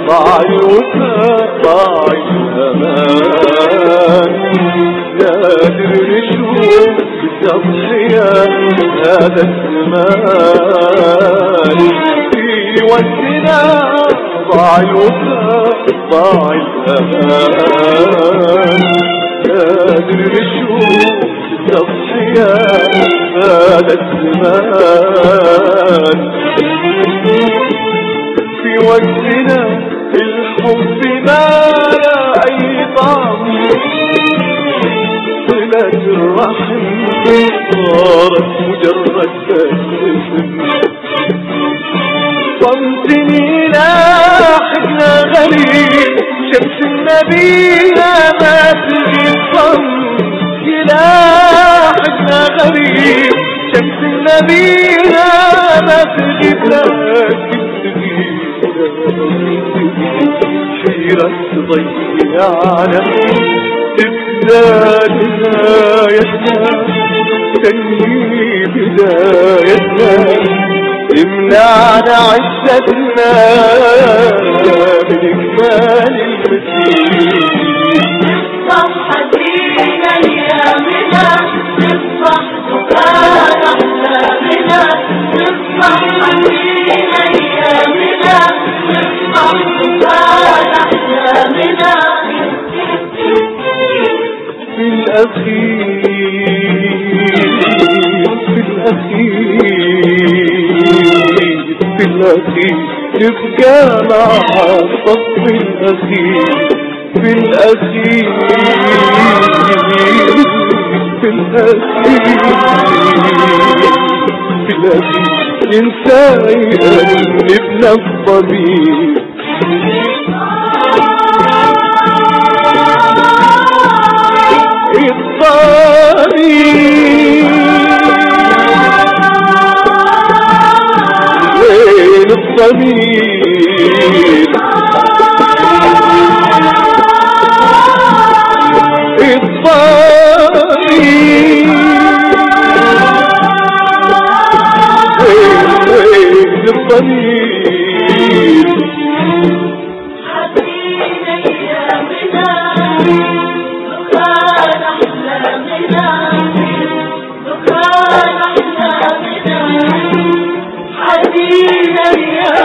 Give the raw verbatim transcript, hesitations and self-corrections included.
ضاع الوفاء ضاع الأمان، نادر نشوف بالتضحية هذا الزمان، في وقتنا ضاع الوفاء ضاع الأمان، نادر نشوف بالتضحية هذا الزمان، في وقتنا الحب ما لا أي طعم، صلة الرحم صارت مجرد اسم، صمتني لاحقنا غريب، شمس النبينا ما تغيب صمت يلاحقنا غريب، شمس النبينا ما تغيب لكن حيرة تضيعنا، تبدأ نهايتنا تنهي بدايتنا، تمنعنا عزتنا من إكمال المسير، صفحة فينا أيامنا تصبح دخان أحلامنا، تصبح فينا أيامنا تصبح دخان أحلامنا، في الأخير في الأخير في الأخير يبقى مع الصف الأخير، في الأخير في الأخير في الأخير ينسى ابن الطبيب، وين الضمير الضمير وين وين الضمير، حبينا أيامنا دخان أحلامنا، دخان أحلامنا، حبينا